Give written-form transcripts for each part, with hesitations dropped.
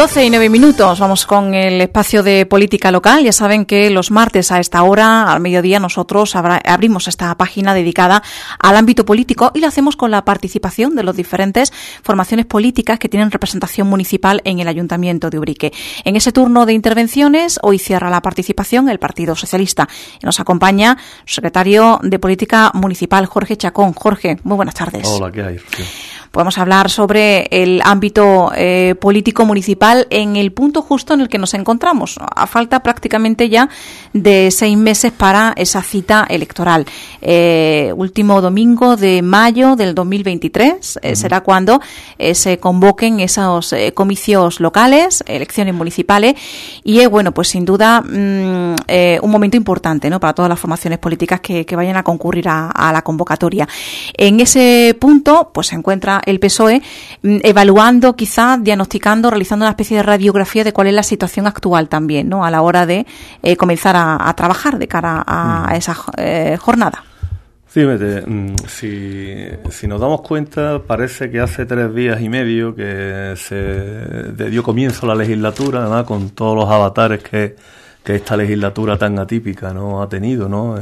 12:09. Vamos con el espacio de política local. Ya saben que los martes a esta hora, al mediodía, nosotros abrimos esta página dedicada al ámbito político y lo hacemos con la participación de las diferentes formaciones políticas que tienen representación municipal en el Ayuntamiento de Ubrique. En ese turno de intervenciones, hoy cierra la participación el Partido Socialista. Nos acompaña su secretario de Política Municipal, Jorge Chacón. Jorge, muy buenas tardes. Hola, ¿qué hay? Sí. Podemos hablar sobre el ámbito político municipal en el punto justo en el que nos encontramos. A falta prácticamente ya de 6 meses para esa cita electoral. Último domingo de mayo del 2023 será cuando se convoquen esos comicios locales, elecciones municipales, y bueno, pues sin duda un momento importante, ¿no?, para todas las formaciones políticas que vayan a concurrir a la convocatoria. En ese punto pues se encuentra el PSOE evaluando, quizá diagnosticando, realizando una especie de radiografía de cuál es la situación actual también, ¿no?, a la hora de comenzar a trabajar de cara a esa jornada. Sí, si nos damos cuenta, parece que hace 3 días y medio que se dio comienzo la legislatura, además con todos los avatares que esta legislatura tan atípica, ¿no?, ha tenido, ¿no?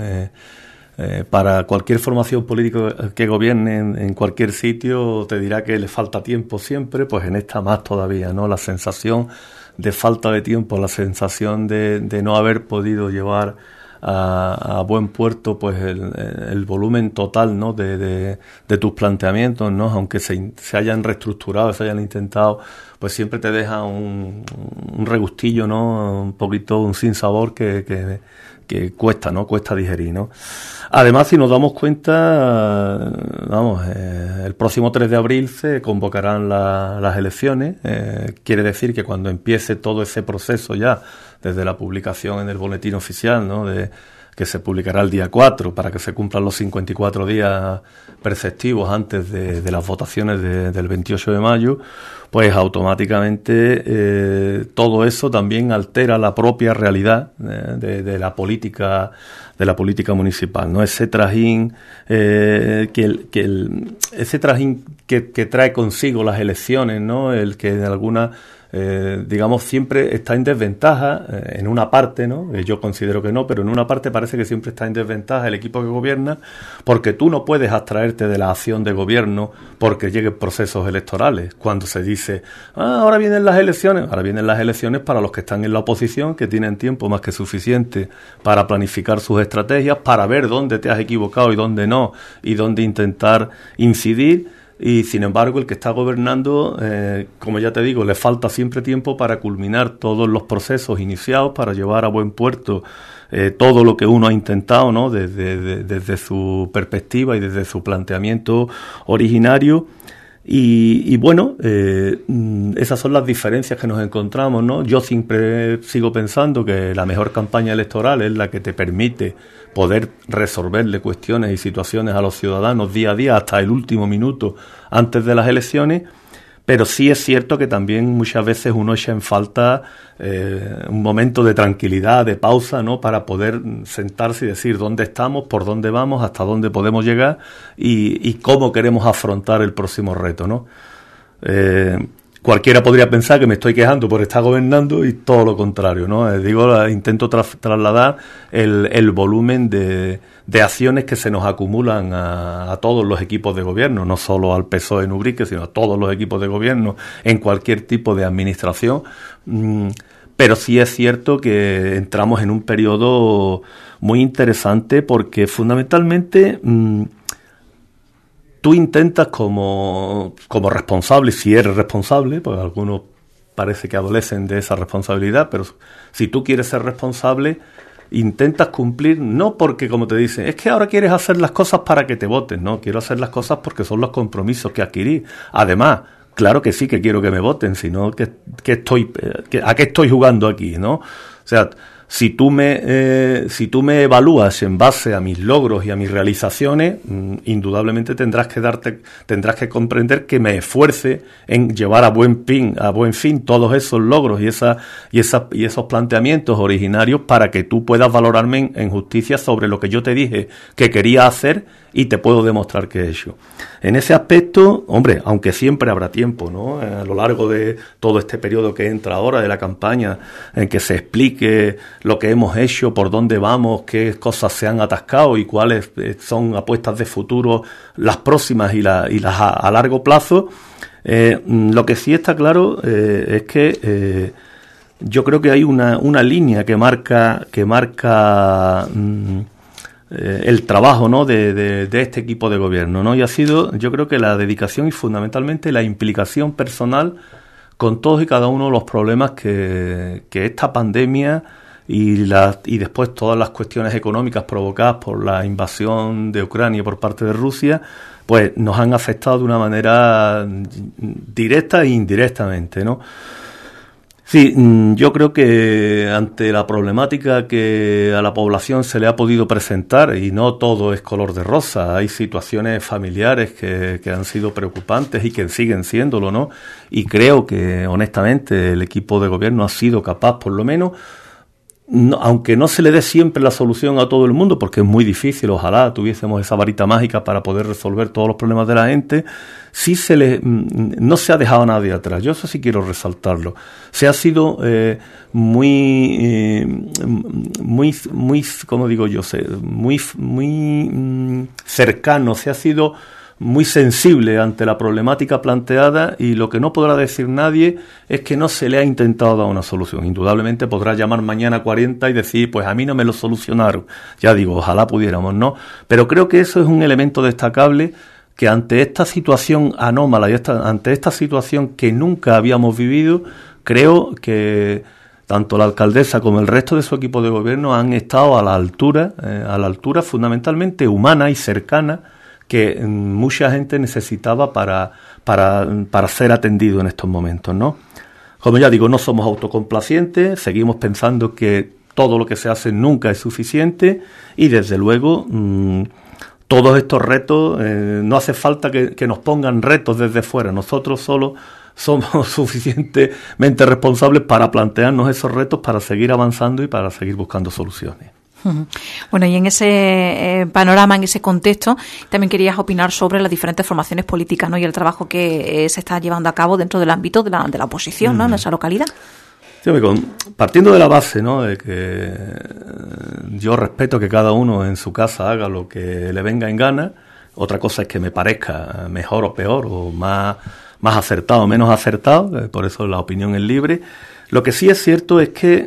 Para cualquier formación política que gobierne en cualquier sitio te dirá que le falta tiempo siempre, pues en esta más todavía, ¿no? La sensación de falta de tiempo, la sensación de no haber podido llevar a buen puerto pues el volumen total, ¿no?, de tus planteamientos, ¿no?, aunque se hayan reestructurado, se hayan intentado, pues siempre te deja un regustillo, ¿no?, un poquito un sinsabor que cuesta, ¿no?, cuesta digerir, ¿no? Además, si nos damos cuenta, el próximo 3 de abril se convocarán las elecciones. Quiere decir que cuando empiece todo ese proceso ya, desde la publicación en el boletín oficial, ¿no?, que se publicará el día 4 para que se cumplan los 54 días preceptivos antes de las votaciones del 28 de mayo, pues automáticamente todo eso también altera la propia realidad de la política municipal, ¿no? Ese trajín ese trajín que trae consigo las elecciones, ¿no?, el que de alguna digamos siempre está en desventaja en una parte, ¿no? Yo considero que no, pero en una parte parece que siempre está en desventaja el equipo que gobierna, porque tú no puedes abstraerte de la acción de gobierno porque lleguen procesos electorales. Cuando se dice, ahora vienen las elecciones para los que están en la oposición, que tienen tiempo más que suficiente para planificar sus estrategias, para ver dónde te has equivocado y dónde no, y dónde intentar incidir. Y sin embargo el que está gobernando, como ya te digo, le falta siempre tiempo para culminar todos los procesos iniciados, para llevar a buen puerto todo lo que uno ha intentado, ¿no?, desde su perspectiva y desde su planteamiento originario. Y bueno, esas son las diferencias que nos encontramos, ¿no? Yo siempre sigo pensando que la mejor campaña electoral es la que te permite poder resolverle cuestiones y situaciones a los ciudadanos día a día hasta el último minuto antes de las elecciones, pero sí es cierto que también muchas veces uno echa en falta un momento de tranquilidad, de pausa, ¿no?, para poder sentarse y decir dónde estamos, por dónde vamos, hasta dónde podemos llegar y cómo queremos afrontar el próximo reto, ¿no? Cualquiera podría pensar que me estoy quejando por estar gobernando y todo lo contrario, ¿no? Intento trasladar el volumen de acciones que se nos acumulan a todos los equipos de gobierno, no solo al PSOE en Ubrique, sino a todos los equipos de gobierno en cualquier tipo de administración. Pero sí es cierto que entramos en un periodo muy interesante porque fundamentalmente tú intentas como responsable, si eres responsable, porque algunos parece que adolecen de esa responsabilidad, pero si tú quieres ser responsable, intentas cumplir, no porque, como te dicen, es que ahora quieres hacer las cosas para que te voten, no, quiero hacer las cosas porque son los compromisos que adquirí. Además, claro que sí que quiero que me voten, sino ¿a qué estoy jugando aquí, no? O sea, Si tú me evalúas en base a mis logros y a mis realizaciones, indudablemente tendrás que comprender que me esfuerce en llevar a buen fin todos esos logros y esos planteamientos originarios para que tú puedas valorarme en justicia sobre lo que yo te dije que quería hacer y te puedo demostrar que he hecho. En ese aspecto, hombre, aunque siempre habrá tiempo, ¿no? A lo largo de todo este periodo que entra ahora de la campaña, en que se explique lo que hemos hecho, por dónde vamos, qué cosas se han atascado y cuáles son apuestas de futuro, las próximas y las a largo plazo. Lo que sí está claro es que yo creo que hay una línea que marca el trabajo, ¿no?, de este equipo de gobierno, ¿no? Y ha sido, yo creo que la dedicación y fundamentalmente la implicación personal con todos y cada uno de los problemas que esta pandemia y después todas las cuestiones económicas provocadas por la invasión de Ucrania por parte de Rusia, pues nos han afectado de una manera directa e indirectamente, ¿no? Sí, yo creo que ante la problemática que a la población se le ha podido presentar, y no todo es color de rosa, hay situaciones familiares que han sido preocupantes y que siguen siéndolo, ¿no? Y creo que, honestamente, el equipo de gobierno ha sido capaz, por lo menos, aunque no se le dé siempre la solución a todo el mundo, porque es muy difícil, ojalá tuviésemos esa varita mágica para poder resolver todos los problemas de la gente, sí no se ha dejado a nadie atrás. Yo eso sí quiero resaltarlo. Se ha sido muy, ¿cómo digo yo? Muy cercano, se ha sido muy sensible ante la problemática planteada, y lo que no podrá decir nadie es que no se le ha intentado dar una solución. Indudablemente podrá llamar mañana 40 y decir, pues a mí no me lo solucionaron. Ya digo, ojalá pudiéramos, ¿no? Pero creo que eso es un elemento destacable, que ante esta situación anómala y ante esta situación que nunca habíamos vivido, creo que tanto la alcaldesa como el resto de su equipo de gobierno han estado a la altura fundamentalmente humana y cercana que mucha gente necesitaba para ser atendido en estos momentos, ¿no? Como ya digo, no somos autocomplacientes, seguimos pensando que todo lo que se hace nunca es suficiente, y desde luego todos estos retos, no hace falta que nos pongan retos desde fuera, nosotros solo somos suficientemente responsables para plantearnos esos retos, para seguir avanzando y para seguir buscando soluciones. Bueno, y en ese panorama, en ese contexto, también querías opinar sobre las diferentes formaciones políticas, ¿no?, y el trabajo que se está llevando a cabo dentro del ámbito de la oposición, ¿no?, en esa localidad. Sí, partiendo de la base, ¿no?, de que yo respeto que cada uno en su casa haga lo que le venga en gana. Otra cosa es que me parezca mejor o peor, o más acertado o menos acertado, por eso la opinión es libre. Lo que sí es cierto es que,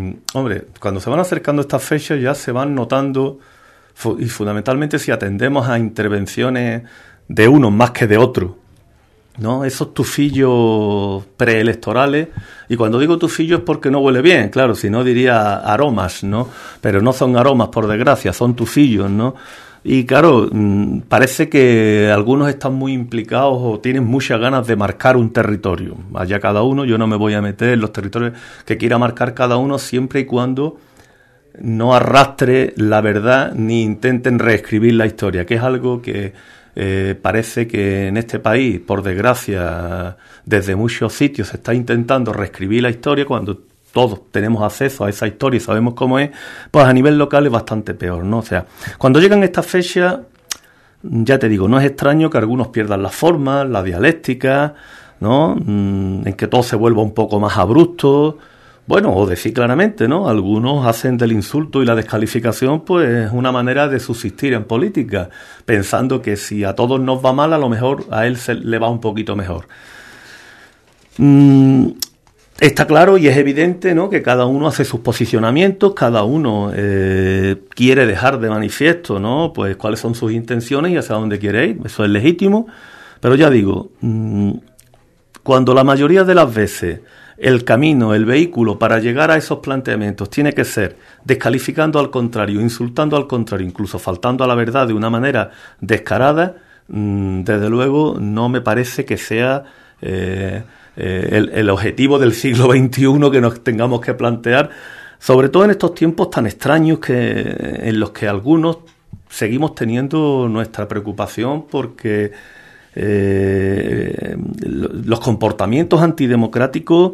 cuando se van acercando estas fechas ya se van notando, y fundamentalmente si atendemos a intervenciones de unos más que de otros, ¿no?, esos tufillos preelectorales, y cuando digo tufillos es porque no huele bien, claro, si no diría aromas, ¿no?, pero no son aromas, por desgracia, son tufillos, ¿no? Y claro, parece que algunos están muy implicados o tienen muchas ganas de marcar un territorio. Allá cada uno, yo no me voy a meter en los territorios que quiera marcar cada uno, siempre y cuando no arrastre la verdad ni intenten reescribir la historia, que es algo que parece que en este país, por desgracia, desde muchos sitios se está intentando reescribir la historia, cuando todos tenemos acceso a esa historia y sabemos cómo es, pues a nivel local es bastante peor, ¿no? O sea, cuando llegan estas fechas, ya te digo, no es extraño que algunos pierdan las formas, la dialéctica, ¿no?, en que todo se vuelva un poco más abrupto. Bueno, o decir claramente, ¿no?, algunos hacen del insulto y la descalificación pues una manera de subsistir en política, pensando que si a todos nos va mal, a lo mejor a él le va un poquito mejor. Está claro y es evidente, ¿no?, que cada uno hace sus posicionamientos, cada uno quiere dejar de manifiesto, ¿no?, pues cuáles son sus intenciones y hacia dónde quiere ir. Eso es legítimo, pero ya digo, cuando la mayoría de las veces el camino, el vehículo para llegar a esos planteamientos tiene que ser descalificando al contrario, insultando al contrario, incluso faltando a la verdad de una manera descarada, desde luego no me parece que sea el objetivo del siglo XXI que nos tengamos que plantear sobre todo en estos tiempos tan extraños en los que algunos seguimos teniendo nuestra preocupación porque los comportamientos antidemocráticos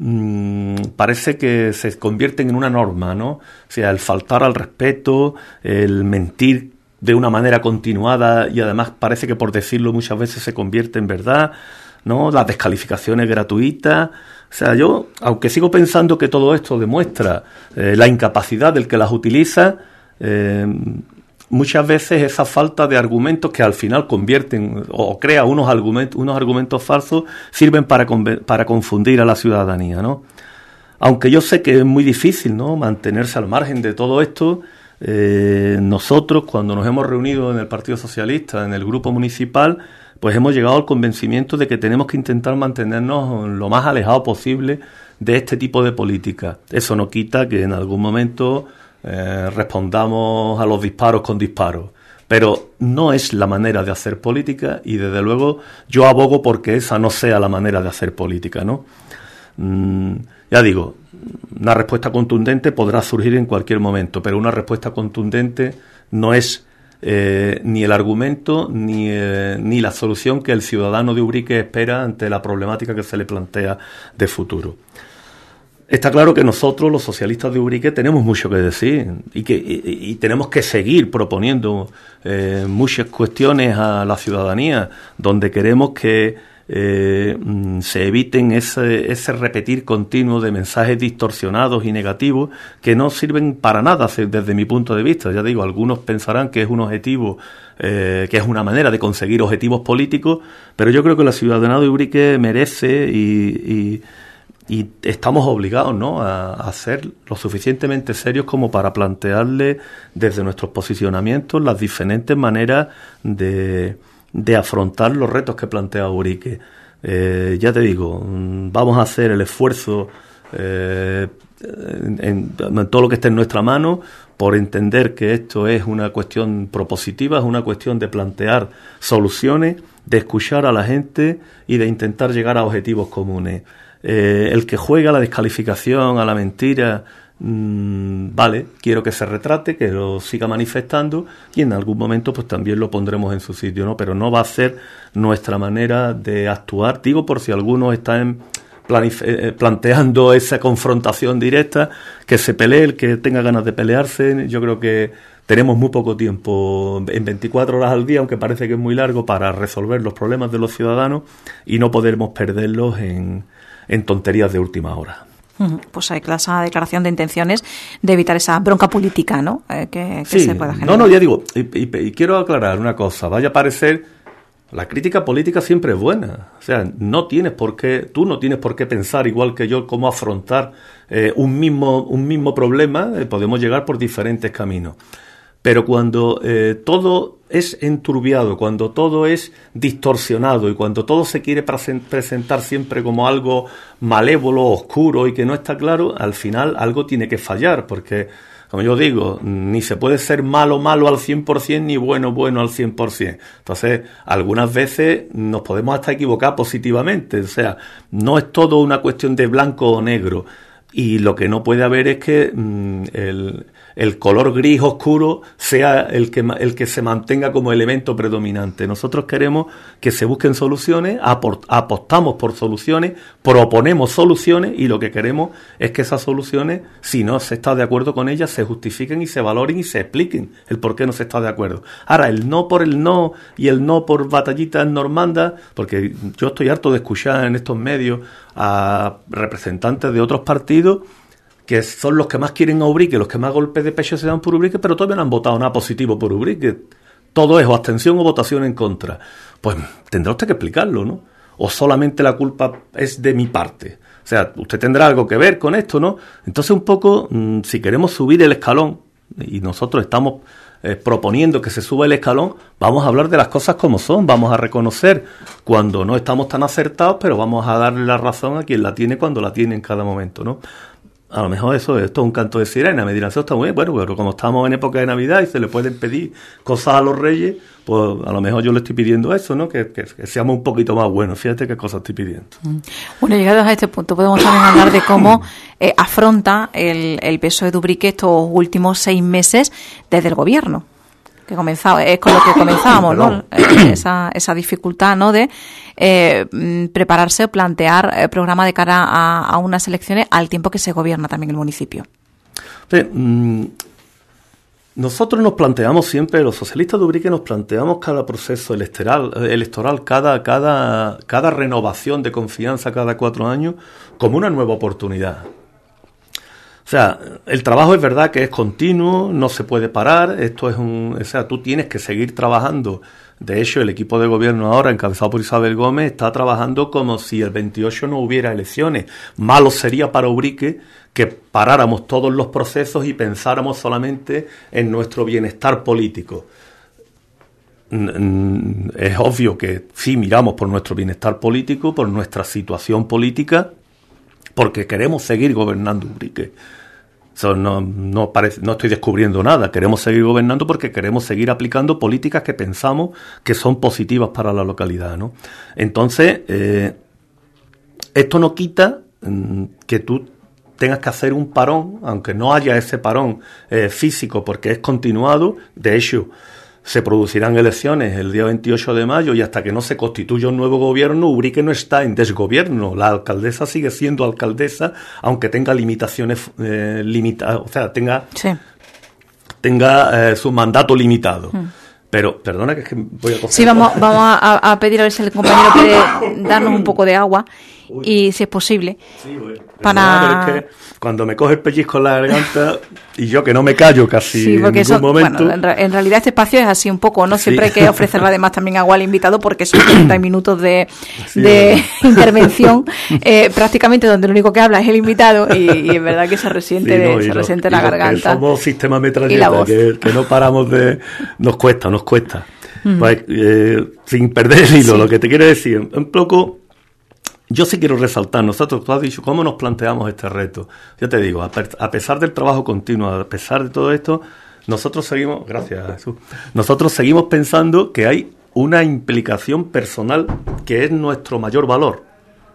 parece que se convierten en una norma, ¿no? O sea, el faltar al respeto, el mentir de una manera continuada y además parece que por decirlo muchas veces se convierte en verdad, ¿no? Las descalificaciones gratuitas. O sea, yo, aunque sigo pensando que todo esto demuestra la incapacidad del que las utiliza, muchas veces esa falta de argumentos que al final convierten o crea unos argumentos falsos sirven para confundir a la ciudadanía, ¿no? Aunque yo sé que es muy difícil, ¿no?, mantenerse al margen de todo esto, nosotros cuando nos hemos reunido en el Partido Socialista, en el grupo municipal, pues hemos llegado al convencimiento de que tenemos que intentar mantenernos lo más alejado posible de este tipo de política. Eso no quita que en algún momento respondamos a los disparos con disparos, pero no es la manera de hacer política y desde luego yo abogo porque esa no sea la manera de hacer política, ¿no? Ya digo, una respuesta contundente podrá surgir en cualquier momento, pero una respuesta contundente no es ni el argumento ni la solución que el ciudadano de Ubrique espera ante la problemática que se le plantea de futuro. Está claro que nosotros, los socialistas de Ubrique, tenemos mucho que decir y tenemos que seguir proponiendo muchas cuestiones a la ciudadanía, donde queremos que se eviten ese repetir continuo de mensajes distorsionados y negativos que no sirven para nada desde mi punto de vista. Ya digo, algunos pensarán que es un objetivo, que es una manera de conseguir objetivos políticos, pero yo creo que la ciudadanía de Ubrique merece y estamos obligados, ¿no?, a ser lo suficientemente serios como para plantearle desde nuestros posicionamientos las diferentes maneras de afrontar los retos que plantea Ubrique. Ya te digo, vamos a hacer el esfuerzo en todo lo que esté en nuestra mano por entender que esto es una cuestión propositiva, es una cuestión de plantear soluciones, de escuchar a la gente y de intentar llegar a objetivos comunes. El que juega a la descalificación, a la mentira, vale, quiero que se retrate, que lo siga manifestando y en algún momento pues también lo pondremos en su sitio, ¿no? Pero no va a ser nuestra manera de actuar. Digo, por si algunos están planteando esa confrontación directa, que se pelee el que tenga ganas de pelearse. Yo creo que tenemos muy poco tiempo, en 24 horas al día, aunque parece que es muy largo, para resolver los problemas de los ciudadanos y no podemos perderlos en tonterías de última hora. Pues hay esa declaración de intenciones de evitar esa bronca política, ¿no? Que sí, se pueda generar. No, ya digo, y quiero aclarar una cosa. Vaya a parecer, la crítica política siempre es buena. O sea, tú no tienes por qué pensar igual que yo cómo afrontar un mismo problema. Podemos llegar por diferentes caminos. Pero cuando todo es enturbiado, cuando todo es distorsionado y cuando todo se quiere presentar siempre como algo malévolo, oscuro y que no está claro, al final algo tiene que fallar, porque, como yo digo, ni se puede ser malo al 100% ni bueno al 100%. Entonces, algunas veces nos podemos hasta equivocar positivamente. O sea, no es todo una cuestión de blanco o negro. Y lo que no puede haber es que el color gris oscuro sea el que se mantenga como elemento predominante. Nosotros queremos que se busquen soluciones, apostamos por soluciones, proponemos soluciones y lo que queremos es que esas soluciones, si no se está de acuerdo con ellas, se justifiquen y se valoren y se expliquen el por qué no se está de acuerdo. Ahora, el no por el no y el no por batallitas normandas, porque yo estoy harto de escuchar en estos medios a representantes de otros partidos que son los que más quieren a Ubrique, los que más golpes de pecho se dan por Ubrique, pero todavía no han votado nada positivo por Ubrique. Todo es o abstención o votación en contra. Pues tendrá usted que explicarlo, ¿no? O solamente la culpa es de mi parte. O sea, usted tendrá algo que ver con esto, ¿no? Entonces un poco, si queremos subir el escalón, y nosotros estamos proponiendo que se suba el escalón, vamos a hablar de las cosas como son, vamos a reconocer cuando no estamos tan acertados, pero vamos a darle la razón a quien la tiene cuando la tiene en cada momento, ¿no? A lo mejor esto es un canto de sirena, me dirán, eso está muy bien, bueno, pero como estamos en época de Navidad y se le pueden pedir cosas a los reyes, pues a lo mejor yo le estoy pidiendo eso, ¿no? Que seamos un poquito más buenos, fíjate qué cosas estoy pidiendo. Bueno, llegados a este punto podemos también hablar de cómo afronta el PSOE de Ubrique estos últimos 6 meses desde el gobierno. Que comenzaba, es con lo que comenzábamos, ¿no? Esa dificultad, ¿no? De prepararse o plantear programa de cara a unas elecciones al tiempo que se gobierna también el municipio. Nosotros nos planteamos siempre, los socialistas de Ubrique nos planteamos cada proceso electoral, cada renovación de confianza cada 4 años como una nueva oportunidad. O sea, el trabajo es verdad que es continuo, no se puede parar, tú tienes que seguir trabajando. De hecho, el equipo de gobierno ahora, encabezado por Isabel Gómez, está trabajando como si el 28 no hubiera elecciones. Malo sería para Ubrique que paráramos todos los procesos y pensáramos solamente en nuestro bienestar político. Es obvio que sí miramos por nuestro bienestar político, por nuestra situación política, porque queremos seguir gobernando Ubrique. No estoy descubriendo nada. Queremos seguir gobernando porque queremos seguir aplicando políticas que pensamos que son positivas para la localidad, ¿no? Entonces, esto no quita que tú tengas que hacer un parón, aunque no haya ese parón físico, porque es continuado. De hecho, se producirán elecciones el día 28 de mayo y hasta que no se constituya un nuevo gobierno, Ubrique no está en desgobierno. La alcaldesa sigue siendo alcaldesa, aunque tenga limitaciones limitadas, o sea, tenga su mandato limitado. Pero, perdona, que es que voy a coger... Sí, vamos a pedir a ver si el compañero puede darnos un poco de agua. Y si es posible. Sí, bueno. Pero es que cuando me coge el pellizco en la garganta y yo que no me callo casi en ningún momento. Bueno, en realidad este espacio es así un poco, ¿no? Siempre hay que ofrecerle además también agua al invitado porque son 30 minutos de intervención prácticamente donde lo único que habla es el invitado y es verdad que se resiente la garganta. Somos sistema metralleta, que no paramos de... Nos cuesta. Pues, sin perder el hilo, lo que te quiero decir, un poco... Yo sí quiero resaltar, tú has dicho, ¿cómo nos planteamos este reto? Yo te digo, a pesar del trabajo continuo, a pesar de todo esto, nosotros seguimos pensando que hay una implicación personal que es nuestro mayor valor.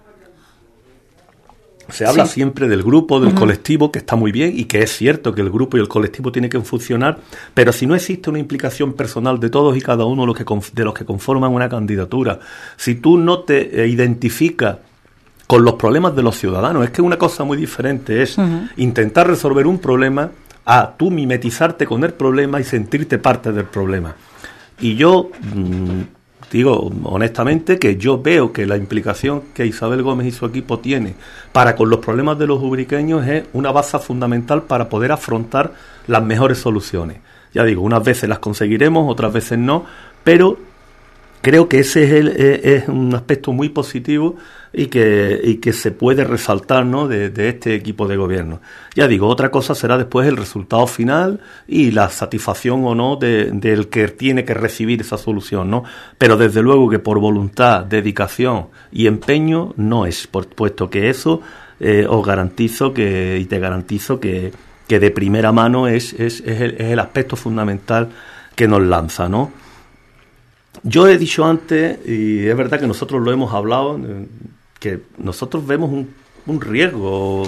Se habla siempre del grupo, del colectivo, que está muy bien y que es cierto que el grupo y el colectivo tienen que funcionar, pero si no existe una implicación personal de todos y cada uno de los que conforman una candidatura, si tú no te identificas con los problemas de los ciudadanos, es que una cosa muy diferente es intentar resolver un problema a tú mimetizarte con el problema y sentirte parte del problema. Y yo... digo honestamente que yo veo que la implicación que Isabel Gómez y su equipo tiene para con los problemas de los ubriqueños es una base fundamental para poder afrontar las mejores soluciones. Ya digo, unas veces las conseguiremos, otras veces no, pero creo que ese es un aspecto muy positivo y que se puede resaltar, ¿no?, de este equipo de gobierno. Ya digo, otra cosa será después el resultado final y la satisfacción o no del que tiene que recibir esa solución, ¿no? Pero desde luego que por voluntad, dedicación y empeño no es, puesto que eso os garantizo y te garantizo que de primera mano es el aspecto fundamental que nos lanza, ¿no? Yo he dicho antes, y es verdad que nosotros lo hemos hablado, que nosotros vemos un riesgo,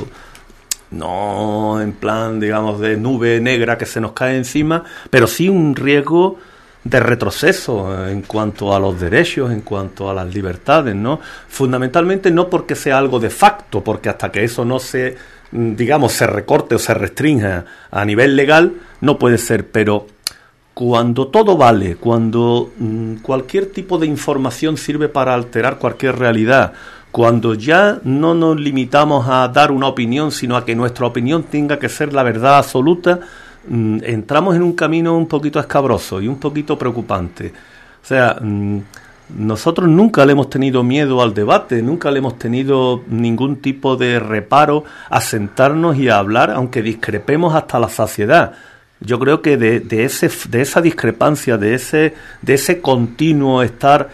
no en plan, digamos, de nube negra que se nos cae encima, pero sí un riesgo de retroceso en cuanto a los derechos, en cuanto a las libertades, ¿no? Fundamentalmente no porque sea algo de facto, porque hasta que eso no se recorte o se restrinja a nivel legal, no puede ser, pero... Cuando todo vale, cuando cualquier tipo de información sirve para alterar cualquier realidad, cuando ya no nos limitamos a dar una opinión, sino a que nuestra opinión tenga que ser la verdad absoluta, entramos en un camino un poquito escabroso y un poquito preocupante. O sea, nosotros nunca le hemos tenido miedo al debate, nunca le hemos tenido ningún tipo de reparo a sentarnos y a hablar, aunque discrepemos hasta la saciedad. Yo creo que de esa discrepancia, de ese continuo estar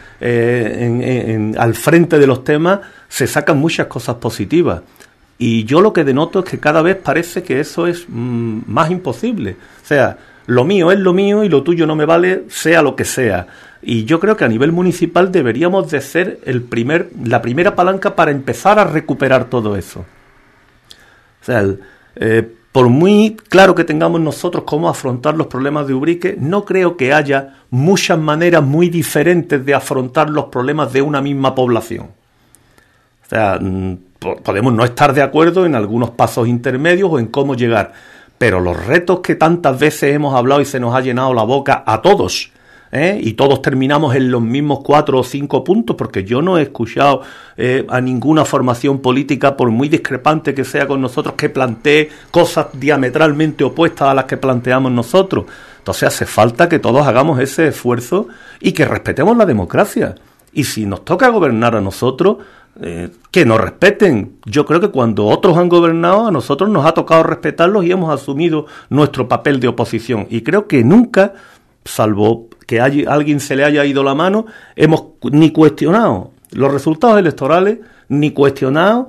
al frente de los temas, se sacan muchas cosas positivas. Y yo lo que denoto es que cada vez parece que eso es más imposible. O sea, lo mío es lo mío y lo tuyo no me vale, sea lo que sea. Y yo creo que a nivel municipal deberíamos de ser la primera palanca para empezar a recuperar todo eso. sea, por muy claro que tengamos nosotros cómo afrontar los problemas de Ubrique, no creo que haya muchas maneras muy diferentes de afrontar los problemas de una misma población. O sea, podemos no estar de acuerdo en algunos pasos intermedios o en cómo llegar, pero los retos que tantas veces hemos hablado y se nos ha llenado la boca a todos, y todos terminamos en los mismos 4 o 5 puntos, porque yo no he escuchado a ninguna formación política, por muy discrepante que sea con nosotros, que plantee cosas diametralmente opuestas a las que planteamos nosotros. Entonces hace falta que todos hagamos ese esfuerzo y que respetemos la democracia. Y si nos toca gobernar a nosotros, que nos respeten. Yo creo que cuando otros han gobernado, a nosotros nos ha tocado respetarlos y hemos asumido nuestro papel de oposición. Y creo que nunca, salvo que a alguien se le haya ido la mano, hemos ni cuestionado los resultados electorales, ni cuestionado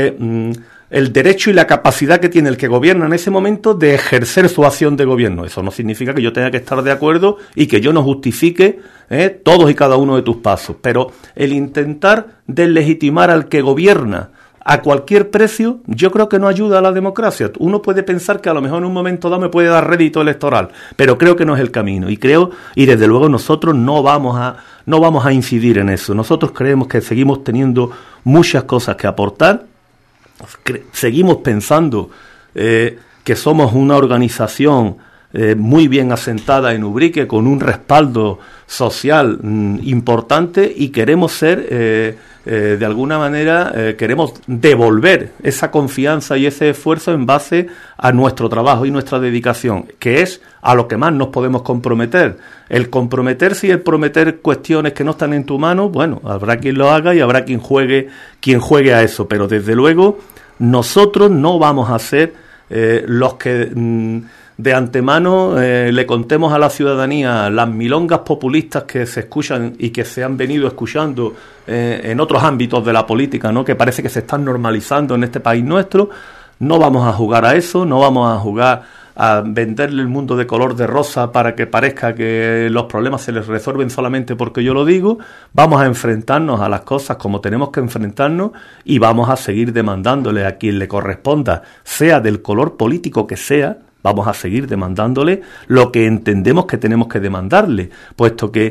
el derecho y la capacidad que tiene el que gobierna en ese momento de ejercer su acción de gobierno. Eso no significa que yo tenga que estar de acuerdo y que yo no justifique todos y cada uno de tus pasos, pero el intentar deslegitimar al que gobierna a cualquier precio, yo creo que no ayuda a la democracia. Uno puede pensar que a lo mejor en un momento dado me puede dar rédito electoral, pero creo que no es el camino, y desde luego nosotros no vamos a incidir en eso. Nosotros creemos que seguimos teniendo muchas cosas que aportar, seguimos pensando que somos una organización muy bien asentada en Ubrique, con un respaldo social importante, y queremos ser de alguna manera queremos devolver esa confianza y ese esfuerzo en base a nuestro trabajo y nuestra dedicación, que es a lo que más nos podemos comprometer. El comprometerse y el prometer cuestiones que no están en tu mano, bueno, habrá quien lo haga y habrá quien juegue a eso, pero desde luego nosotros no vamos a ser los que de antemano le contemos a la ciudadanía las milongas populistas que se escuchan y que se han venido escuchando en otros ámbitos de la política, ¿no?, que parece que se están normalizando en este país nuestro. No vamos a jugar a eso, no vamos a jugar a venderle el mundo de color de rosa para que parezca que los problemas se les resuelven solamente porque yo lo digo. Vamos a enfrentarnos a las cosas como tenemos que enfrentarnos y vamos a seguir demandándole a quien le corresponda, sea del color político que sea. Vamos a seguir demandándole lo que entendemos que tenemos que demandarle, puesto que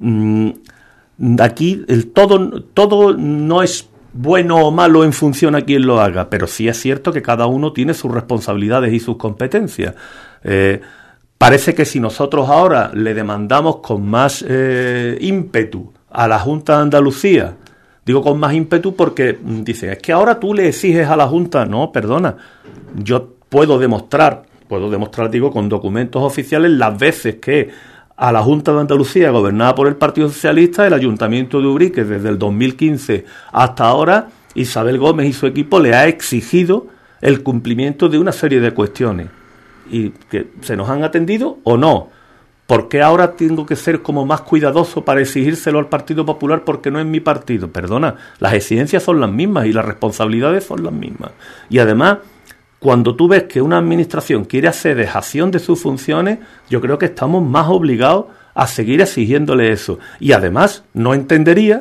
aquí todo no es bueno o malo en función a quien lo haga, pero sí es cierto que cada uno tiene sus responsabilidades y sus competencias. Parece que si nosotros ahora le demandamos con más ímpetu a la Junta de Andalucía, digo con más ímpetu porque dicen, es que ahora tú le exiges a la Junta. No, perdona, yo puedo demostrar, digo, con documentos oficiales, las veces que a la Junta de Andalucía, gobernada por el Partido Socialista, el Ayuntamiento de Ubrique, desde el 2015 hasta ahora, Isabel Gómez y su equipo le ha exigido el cumplimiento de una serie de cuestiones. Y que se nos han atendido o no. ¿Por qué ahora tengo que ser como más cuidadoso para exigírselo al Partido Popular porque no es mi partido? Perdona, las exigencias son las mismas y las responsabilidades son las mismas. Y además, cuando tú ves que una administración quiere hacer dejación de sus funciones, yo creo que estamos más obligados a seguir exigiéndole eso. Y además, no entendería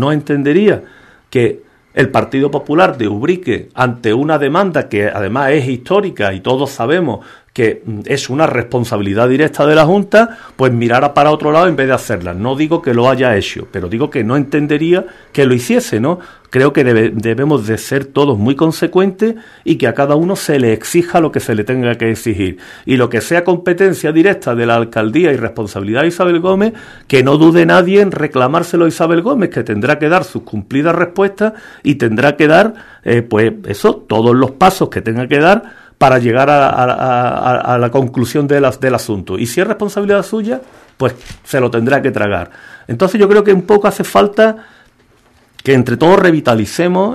que el Partido Popular de Ubrique, ante una demanda que además es histórica y todos sabemos que es una responsabilidad directa de la Junta, pues mirara para otro lado en vez de hacerla. No digo que lo haya hecho, pero digo que no entendería que lo hiciese, ¿no? Creo que debemos de ser todos muy consecuentes y que a cada uno se le exija lo que se le tenga que exigir. Y lo que sea competencia directa de la alcaldía y responsabilidad de Isabel Gómez, que no dude nadie en reclamárselo a Isabel Gómez, que tendrá que dar sus cumplidas respuestas y tendrá que dar, todos los pasos que tenga que dar para llegar a la conclusión del asunto. Y si es responsabilidad suya, pues se lo tendrá que tragar. Entonces yo creo que un poco hace falta que entre todos revitalicemos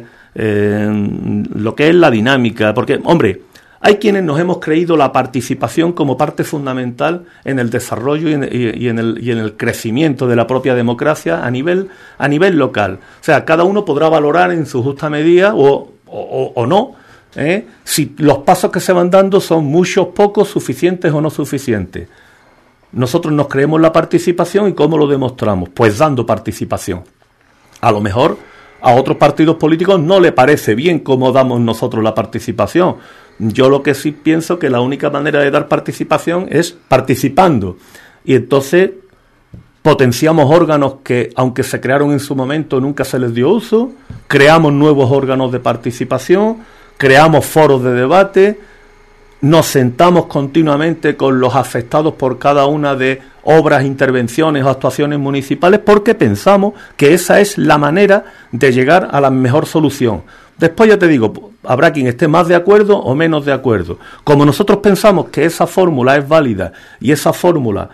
lo que es la dinámica. Porque, hombre, hay quienes nos hemos creído la participación como parte fundamental en el desarrollo y en el crecimiento de la propia democracia a nivel local. O sea, cada uno podrá valorar en su justa medida o no, si los pasos que se van dando son muchos, pocos, suficientes o no suficientes. Nosotros nos creemos la participación. ¿Y cómo lo demostramos? Pues dando participación. A lo mejor a otros partidos políticos no le parece bien cómo damos nosotros la participación. Yo lo que sí pienso que la única manera de dar participación es participando. Y entonces potenciamos órganos que, aunque se crearon en su momento, nunca se les dio uso, creamos nuevos órganos de participación, creamos foros de debate, nos sentamos continuamente con los afectados por cada una de obras, intervenciones o actuaciones municipales, porque pensamos que esa es la manera de llegar a la mejor solución. Después ya te digo, habrá quien esté más de acuerdo o menos de acuerdo. Como nosotros pensamos que esa fórmula es válida y esa fórmula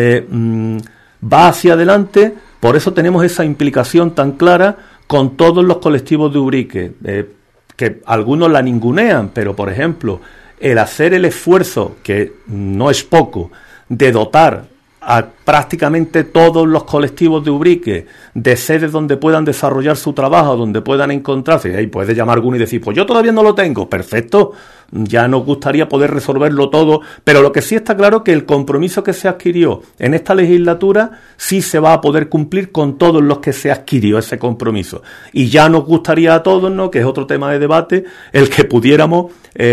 va hacia adelante, por eso tenemos esa implicación tan clara con todos los colectivos de Ubrique, que algunos la ningunean, pero por ejemplo, el hacer el esfuerzo, que no es poco, de dotar a prácticamente todos los colectivos de Ubrique de sedes donde puedan desarrollar su trabajo, donde puedan encontrarse, y ahí puede llamar alguno y decir, pues yo todavía no lo tengo, perfecto, ya nos gustaría poder resolverlo todo, pero lo que sí está claro es que el compromiso que se adquirió en esta legislatura sí se va a poder cumplir con todos los que se adquirió ese compromiso, y ya nos gustaría a todos, ¿no?, que es otro tema de debate, el que pudiéramos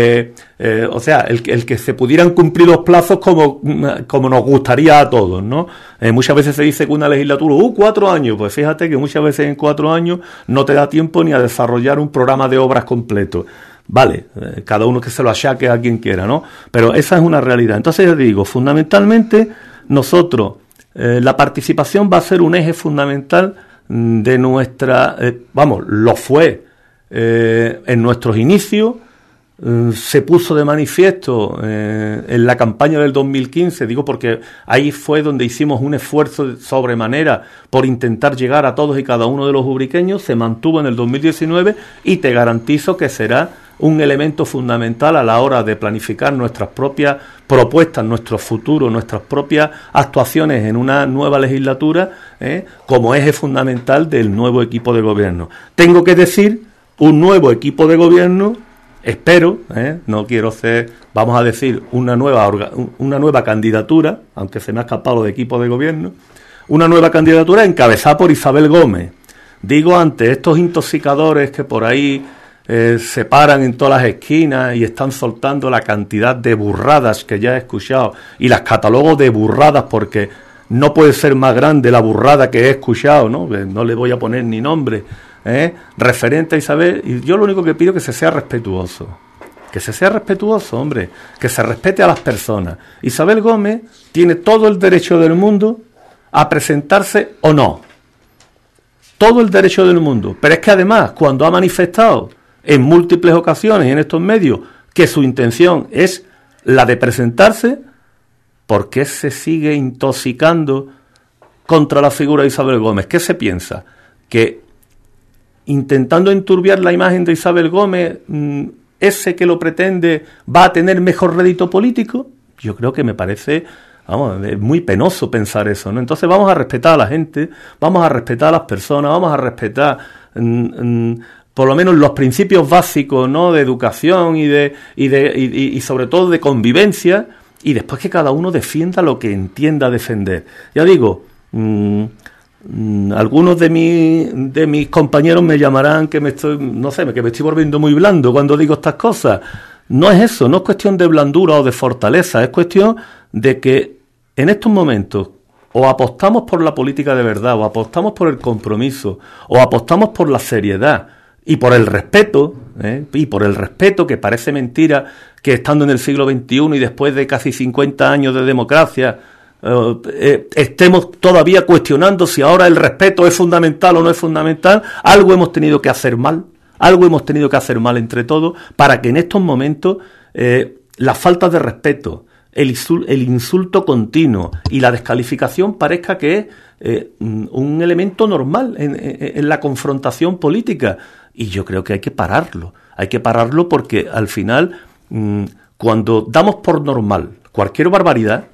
o sea, el que se pudieran cumplir los plazos como nos gustaría a todos, ¿no? Muchas veces se dice que una legislatura, 4 años, pues fíjate que muchas veces en 4 años no te da tiempo ni a desarrollar un programa de obras completo. Vale, cada uno que se lo achaque a quien quiera, ¿no? Pero esa es una realidad. Entonces yo digo, fundamentalmente nosotros, la participación va a ser un eje fundamental de nuestra, lo fue en nuestros inicios. Se puso de manifiesto en la campaña del 2015, digo porque ahí fue donde hicimos un esfuerzo de sobremanera por intentar llegar a todos y cada uno de los ubriqueños, se mantuvo en el 2019 y te garantizo que será un elemento fundamental a la hora de planificar nuestras propias propuestas, nuestro futuro, nuestras propias actuaciones en una nueva legislatura, como eje fundamental del nuevo equipo de gobierno. Tengo que decir, un nuevo equipo de gobierno. Espero, no quiero ser, vamos a decir, una nueva candidatura, aunque se me ha escapado lo de equipo de gobierno, una nueva candidatura encabezada por Isabel Gómez. Digo, ante estos intoxicadores que por ahí se paran en todas las esquinas y están soltando la cantidad de burradas que ya he escuchado, y las catalogo de burradas porque no puede ser más grande la burrada que he escuchado, ¿no? No le voy a poner ni nombre, referente a Isabel, y yo lo único que pido es que se sea respetuoso, hombre, que se respete a las personas. Isabel Gómez tiene todo el derecho del mundo a presentarse o no, todo el derecho del mundo, pero es que además cuando ha manifestado en múltiples ocasiones en estos medios que su intención es la de presentarse, ¿por qué se sigue intoxicando contra la figura de Isabel Gómez? ¿Qué se piensa? ¿Que intentando enturbiar la imagen de Isabel Gómez, ese que lo pretende va a tener mejor rédito político? Yo creo que me parece, es muy penoso pensar eso, ¿no? Entonces vamos a respetar a la gente, vamos a respetar a las personas, vamos a respetar por lo menos los principios básicos, ¿no?, de educación y sobre todo de convivencia, y después que cada uno defienda lo que entienda defender. Ya digo, algunos de mis compañeros me llamarán que me estoy volviendo muy blando cuando digo estas cosas. No es eso, no es cuestión de blandura o de fortaleza, es cuestión de que en estos momentos o apostamos por la política de verdad, o apostamos por el compromiso, o apostamos por la seriedad y por el respeto, que parece mentira que estando en el siglo XXI y después de casi 50 años de democracia estemos todavía cuestionando si ahora el respeto es fundamental o no es fundamental. Algo hemos tenido que hacer mal entre todos para que en estos momentos la falta de respeto, el insulto continuo y la descalificación parezca que es un elemento normal en la confrontación política, y yo creo que hay que pararlo porque al final cuando damos por normal cualquier barbaridad,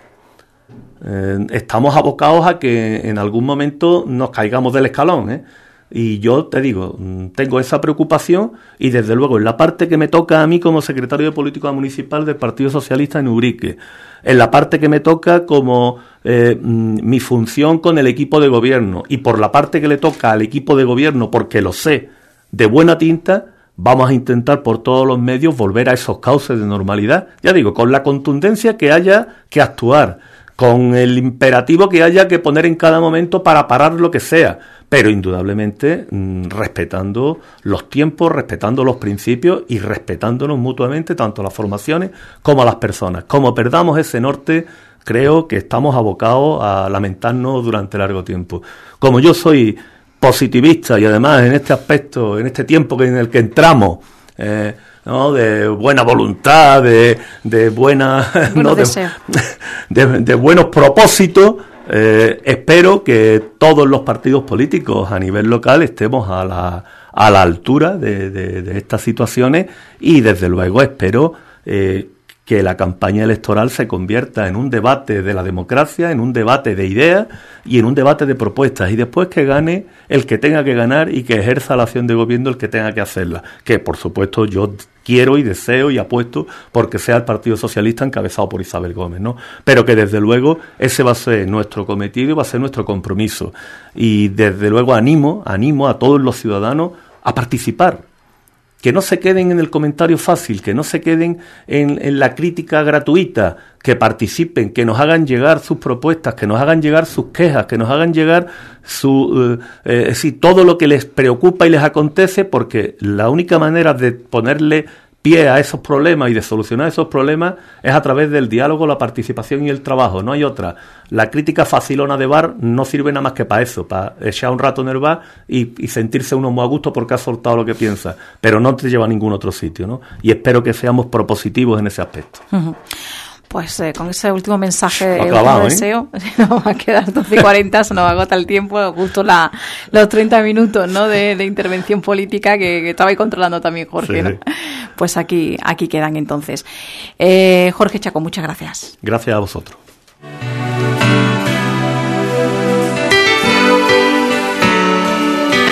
estamos abocados a que en algún momento nos caigamos del escalón, Y yo te digo, tengo esa preocupación, y desde luego en la parte que me toca a mí como secretario de Política Municipal del Partido Socialista en Ubrique, en la parte que me toca como mi función con el equipo de gobierno y por la parte que le toca al equipo de gobierno, porque lo sé de buena tinta, vamos a intentar por todos los medios volver a esos cauces de normalidad, ya digo, con la contundencia que haya que actuar, con el imperativo que haya que poner en cada momento para parar lo que sea, pero indudablemente respetando los tiempos, respetando los principios y respetándonos mutuamente tanto a las formaciones como a las personas. Como perdamos ese norte, creo que estamos abocados a lamentarnos durante largo tiempo. Como yo soy positivista y además en este aspecto, en este tiempo en el que entramos, ¿no? De buena voluntad, de buena, ¿no? de buenos propósitos, espero que todos los partidos políticos a nivel local estemos a la altura de estas situaciones y desde luego espero que la campaña electoral se convierta en un debate de la democracia, en un debate de ideas y en un debate de propuestas, y después que gane el que tenga que ganar y que ejerza la acción de gobierno el que tenga que hacerla, que por supuesto yo quiero y deseo y apuesto porque sea el Partido Socialista encabezado por Isabel Gómez, ¿no? Pero que desde luego ese va a ser nuestro cometido y va a ser nuestro compromiso, y desde luego animo a todos los ciudadanos a participar. Que no se queden en el comentario fácil, que no se queden en la crítica gratuita, que participen, que nos hagan llegar sus propuestas, que nos hagan llegar sus quejas, que nos hagan llegar todo lo que les preocupa y les acontece, porque la única manera de ponerle pie a esos problemas y de solucionar esos problemas es a través del diálogo, la participación y el trabajo, no hay otra. La crítica facilona de bar no sirve nada más que para eso, para echar un rato en el bar y sentirse uno muy a gusto porque ha soltado lo que piensa, pero no te lleva a ningún otro sitio, ¿no? Y espero que seamos propositivos en ese aspecto. Uh-huh. Pues con ese último mensaje, último deseo, nos va a quedar 12:40, se nos agota el tiempo, justo los 30 minutos, ¿no? de intervención política que estaba ahí controlando también Jorge, sí, ¿no? Pues aquí quedan entonces. Jorge Chacón, muchas gracias. Gracias a vosotros.